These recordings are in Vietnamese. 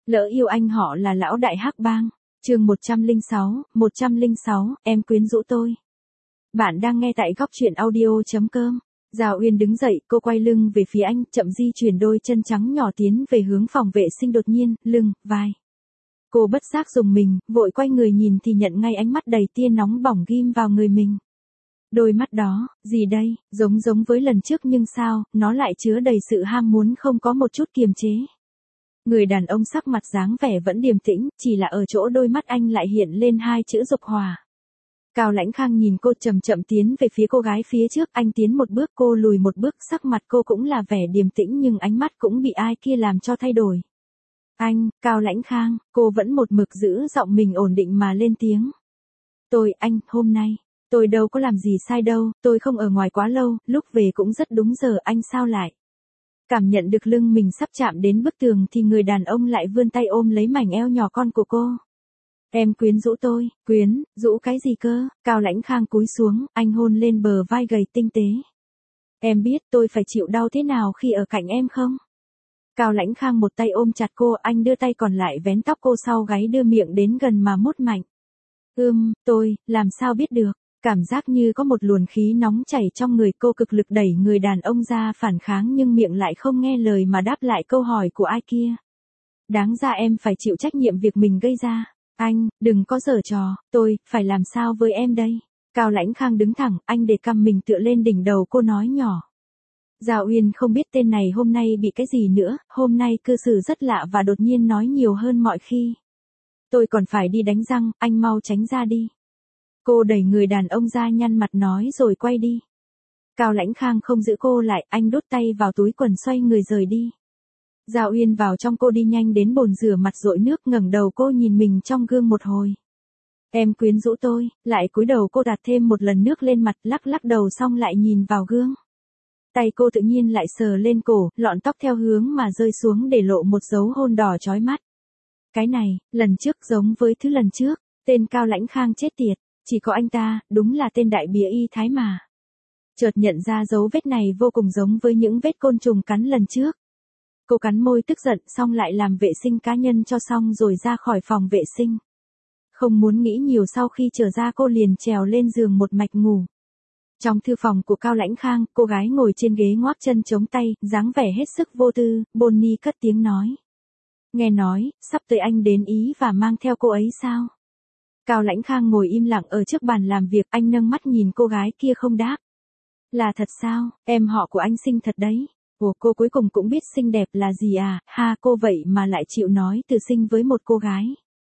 Lỡ yêu anh họ là lão đại hắc bang. Chương 106, em quyến rũ tôi. Bạn đang nghe tại góc truyện audio.com. Giao Uyên đứng dậy, cô quay lưng về phía anh, chậm di chuyển đôi chân trắng nhỏ tiến về hướng phòng vệ sinh, đột nhiên, lưng, vai. Cô bất giác dùng mình, vội quay người nhìn thì nhận ngay ánh mắt đầy tia nóng bỏng ghim vào người mình. Đôi mắt đó, gì đây, giống với lần trước nhưng sao, nó lại chứa đầy sự ham muốn không có một chút kiềm chế. Người đàn ông sắc mặt dáng vẻ vẫn điềm tĩnh, chỉ là ở chỗ đôi mắt anh lại hiện lên hai chữ dục hỏa. Cao Lãnh Khang nhìn cô chậm chậm tiến về phía cô gái phía trước, anh tiến một bước cô lùi một bước, sắc mặt cô cũng là vẻ điềm tĩnh nhưng ánh mắt cũng bị ai kia làm cho thay đổi. Anh, Cao Lãnh Khang, cô vẫn một mực giữ giọng mình ổn định mà lên tiếng. Anh, hôm nay, tôi đâu có làm gì sai đâu, tôi không ở ngoài quá lâu, lúc về cũng rất đúng giờ, anh sao lại? Cảm nhận được lưng mình sắp chạm đến bức tường thì người đàn ông lại vươn tay ôm lấy mảnh eo nhỏ con của cô. Em quyến rũ tôi, quyến rũ cái gì cơ? Cao Lãnh Khang cúi xuống, anh hôn lên bờ vai gầy tinh tế. Em biết tôi phải chịu đau thế nào khi ở cạnh em không? Cao Lãnh Khang một tay ôm chặt cô, anh đưa tay còn lại vén tóc cô sau gáy, đưa miệng đến gần mà mút mạnh. Tôi, làm sao biết được? Cảm giác như có một luồng khí nóng chảy trong người, cô cực lực đẩy người đàn ông ra phản kháng nhưng miệng lại không nghe lời mà đáp lại câu hỏi của ai kia. Đáng ra em phải chịu trách nhiệm việc mình gây ra. Anh, đừng có giở trò, tôi, phải làm sao với em đây? Cao Lãnh Khang đứng thẳng, anh để cằm mình tựa lên đỉnh đầu cô nói nhỏ. Giao Uyên không biết tên này hôm nay bị cái gì nữa, hôm nay cư xử rất lạ và đột nhiên nói nhiều hơn mọi khi. Tôi còn phải đi đánh răng, anh mau tránh ra đi. Cô đẩy người đàn ông ra nhăn mặt nói rồi quay đi. Cao Lãnh Khang không giữ cô lại, anh đút tay vào túi quần xoay người rời đi. Giao Uyên vào trong, cô đi nhanh đến bồn rửa mặt dội nước, ngẩng đầu cô nhìn mình trong gương một hồi. Em quyến rũ tôi, lại cúi đầu cô tạt thêm một lần nước lên mặt, lắc đầu xong lại nhìn vào gương. Tay cô tự nhiên lại sờ lên cổ, lọn tóc theo hướng mà rơi xuống để lộ một dấu hôn đỏ chói mắt. Cái này, lần trước giống với thứ lần trước, tên Cao Lãnh Khang chết tiệt, chỉ có anh ta, đúng là tên đại bía y thái mà. Chợt nhận ra dấu vết này vô cùng giống với những vết côn trùng cắn lần trước. Cô cắn môi tức giận xong lại làm vệ sinh cá nhân cho xong rồi ra khỏi phòng vệ sinh. Không muốn nghĩ nhiều, sau khi trở ra cô liền trèo lên giường một mạch ngủ. Trong thư phòng của Cao Lãnh Khang, cô gái ngồi trên ghế ngoác chân chống tay, dáng vẻ hết sức vô tư, Bonnie cất tiếng nói. Nghe nói, sắp tới anh đến Ý và mang theo cô ấy sao? Cao Lãnh Khang ngồi im lặng ở trước bàn làm việc, anh nâng mắt nhìn cô gái kia không đáp. Là thật sao, em họ của anh xinh thật đấy. Ồ, cô cuối cùng cũng biết xinh đẹp là gì à, ha, cô vậy mà lại chịu nói từ xinh với một cô gái.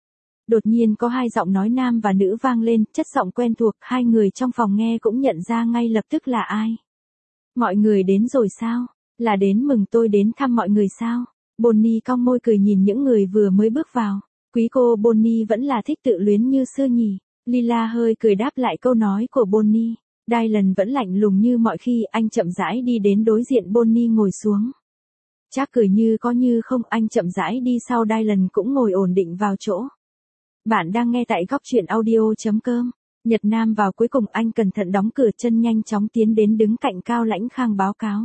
Đột nhiên có hai giọng nói nam và nữ vang lên, chất giọng quen thuộc, hai người trong phòng nghe cũng nhận ra ngay lập tức là ai. Mọi người đến rồi sao? Là đến mừng tôi đến thăm mọi người sao? Bonnie cong môi cười nhìn những người vừa mới bước vào. Quý cô Bonnie vẫn là thích tự luyến như xưa nhỉ? Lila hơi cười đáp lại câu nói của Bonnie. Dylan vẫn lạnh lùng như mọi khi, anh chậm rãi đi đến đối diện Bonnie ngồi xuống. Chắc cười như có như không, anh chậm rãi đi sau Dylan cũng ngồi ổn định vào chỗ. Bạn đang nghe tại góc truyện audio.com. Nhật Nam vào cuối cùng, anh cẩn thận đóng cửa chân nhanh chóng tiến đến đứng cạnh Cao Lãnh Khang báo cáo.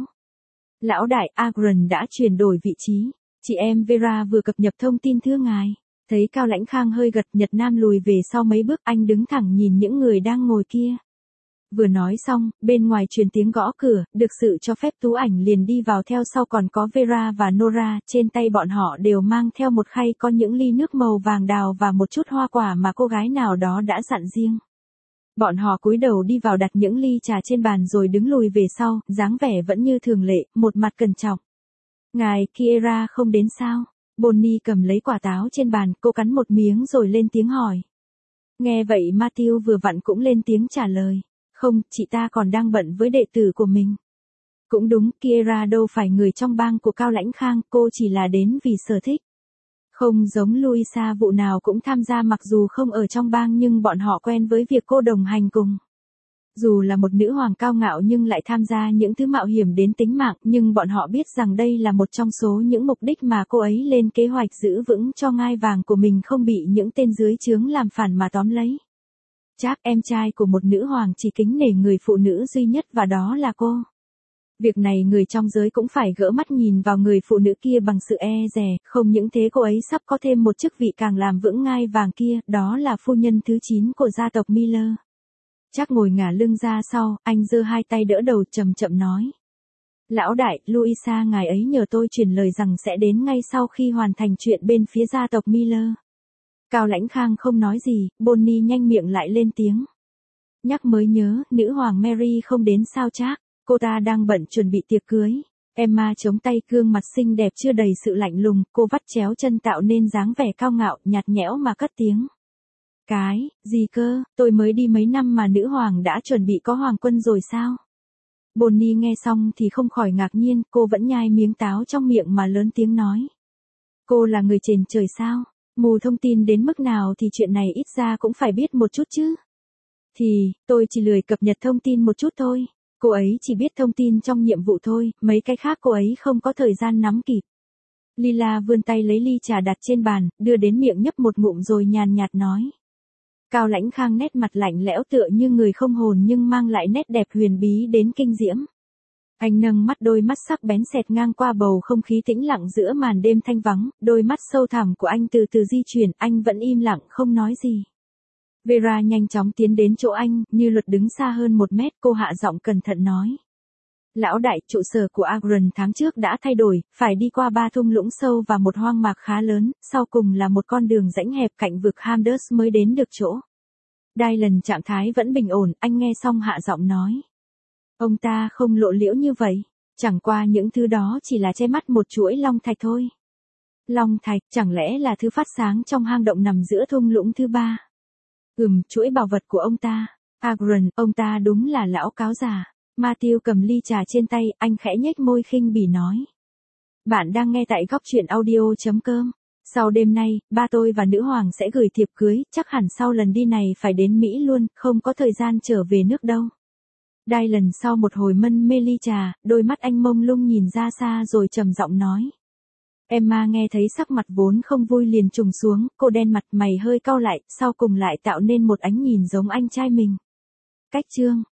Lão đại Agron đã chuyển đổi vị trí. Chị em Vera vừa cập nhật thông tin thưa ngài. Thấy Cao Lãnh Khang hơi gật, Nhật Nam lùi về sau mấy bước, anh đứng thẳng nhìn những người đang ngồi kia. Vừa nói xong, bên ngoài truyền tiếng gõ cửa, được sự cho phép Tú Ảnh liền đi vào, theo sau còn có Vera và Nora, trên tay bọn họ đều mang theo một khay có những ly nước màu vàng đào và một chút hoa quả mà cô gái nào đó đã dặn riêng. Bọn họ cúi đầu đi vào đặt những ly trà trên bàn rồi đứng lùi về sau, dáng vẻ vẫn như thường lệ, một mặt cẩn trọng. Ngài Kiera không đến sao? Bonnie cầm lấy quả táo trên bàn, cô cắn một miếng rồi lên tiếng hỏi. Nghe vậy Matthew vừa vặn cũng lên tiếng trả lời. Không, chị ta còn đang bận với đệ tử của mình. Cũng đúng, Kiera đâu phải người trong bang của Cao Lãnh Khang, cô chỉ là đến vì sở thích. Không giống Luisa, vụ nào cũng tham gia, mặc dù không ở trong bang nhưng bọn họ quen với việc cô đồng hành cùng. Dù là một nữ hoàng cao ngạo nhưng lại tham gia những thứ mạo hiểm đến tính mạng, nhưng bọn họ biết rằng đây là một trong số những mục đích mà cô ấy lên kế hoạch giữ vững cho ngai vàng của mình không bị những tên dưới trướng làm phản mà tóm lấy. Chắc em trai của một nữ hoàng chỉ kính nể người phụ nữ duy nhất và đó là cô. Việc này người trong giới cũng phải gỡ mắt nhìn vào người phụ nữ kia bằng sự e dè, không những thế cô ấy sắp có thêm một chức vị càng làm vững ngai vàng kia, đó là phu nhân thứ 9 của gia tộc Miller. Chắc ngồi ngả lưng ra sau, anh giơ hai tay đỡ đầu chậm chậm nói. Lão đại, Louisa ngài ấy nhờ tôi truyền lời rằng sẽ đến ngay sau khi hoàn thành chuyện bên phía gia tộc Miller. Cao Lãnh Khang không nói gì, Bonnie nhanh miệng lại lên tiếng. Nhắc mới nhớ, nữ hoàng Mary không đến sao chắc, cô ta đang bận chuẩn bị tiệc cưới. Emma chống tay gương mặt xinh đẹp chưa đầy sự lạnh lùng, cô vắt chéo chân tạo nên dáng vẻ cao ngạo, nhạt nhẽo mà cất tiếng. Gì cơ, tôi mới đi mấy năm mà nữ hoàng đã chuẩn bị có hoàng quân rồi sao? Bonnie nghe xong thì không khỏi ngạc nhiên, cô vẫn nhai miếng táo trong miệng mà lớn tiếng nói. Cô là người trên trời sao? Mù thông tin đến mức nào thì chuyện này ít ra cũng phải biết một chút chứ. Thì, tôi chỉ lười cập nhật thông tin một chút thôi. Cô ấy chỉ biết thông tin trong nhiệm vụ thôi, mấy cái khác cô ấy không có thời gian nắm kịp. Lila vươn tay lấy ly trà đặt trên bàn, đưa đến miệng nhấp một ngụm rồi nhàn nhạt nói. Cao Lãnh Khang nét mặt lạnh lẽo tựa như người không hồn nhưng mang lại nét đẹp huyền bí đến kinh diễm. Anh nâng mắt, đôi mắt sắc bén xẹt ngang qua bầu không khí tĩnh lặng giữa màn đêm thanh vắng, đôi mắt sâu thẳm của anh từ từ di chuyển, anh vẫn im lặng không nói gì. Vera nhanh chóng tiến đến chỗ anh, như luật đứng xa hơn 1 mét, cô hạ giọng cẩn thận nói. Lão đại, trụ sở của Agron tháng trước đã thay đổi, phải đi qua 3 thung lũng sâu và một hoang mạc khá lớn, sau cùng là một con đường rãnh hẹp cạnh vực Hamdus mới đến được chỗ. Dylan trạng thái vẫn bình ổn, anh nghe xong hạ giọng nói. Ông ta không lộ liễu như vậy, chẳng qua những thứ đó chỉ là che mắt một chuỗi long thạch thôi. Long thạch, chẳng lẽ là thứ phát sáng trong hang động nằm giữa thung lũng thứ 3? Chuỗi bảo vật của ông ta. Agron, ông ta đúng là lão cáo già. Matthew cầm ly trà trên tay, anh khẽ nhếch môi khinh bỉ nói. Bạn đang nghe tại góc truyện audio.com. Sau đêm nay, ba tôi và nữ hoàng sẽ gửi thiệp cưới, chắc hẳn sau lần đi này phải đến Mỹ luôn, không có thời gian trở về nước đâu. Dylan sau một hồi mân mê ly trà, đôi mắt anh mông lung nhìn ra xa rồi trầm giọng nói. Emma nghe thấy sắc mặt vốn không vui liền trùng xuống, cô đen mặt, mày hơi cau lại, sau cùng lại tạo nên một ánh nhìn giống anh trai mình. Cách chương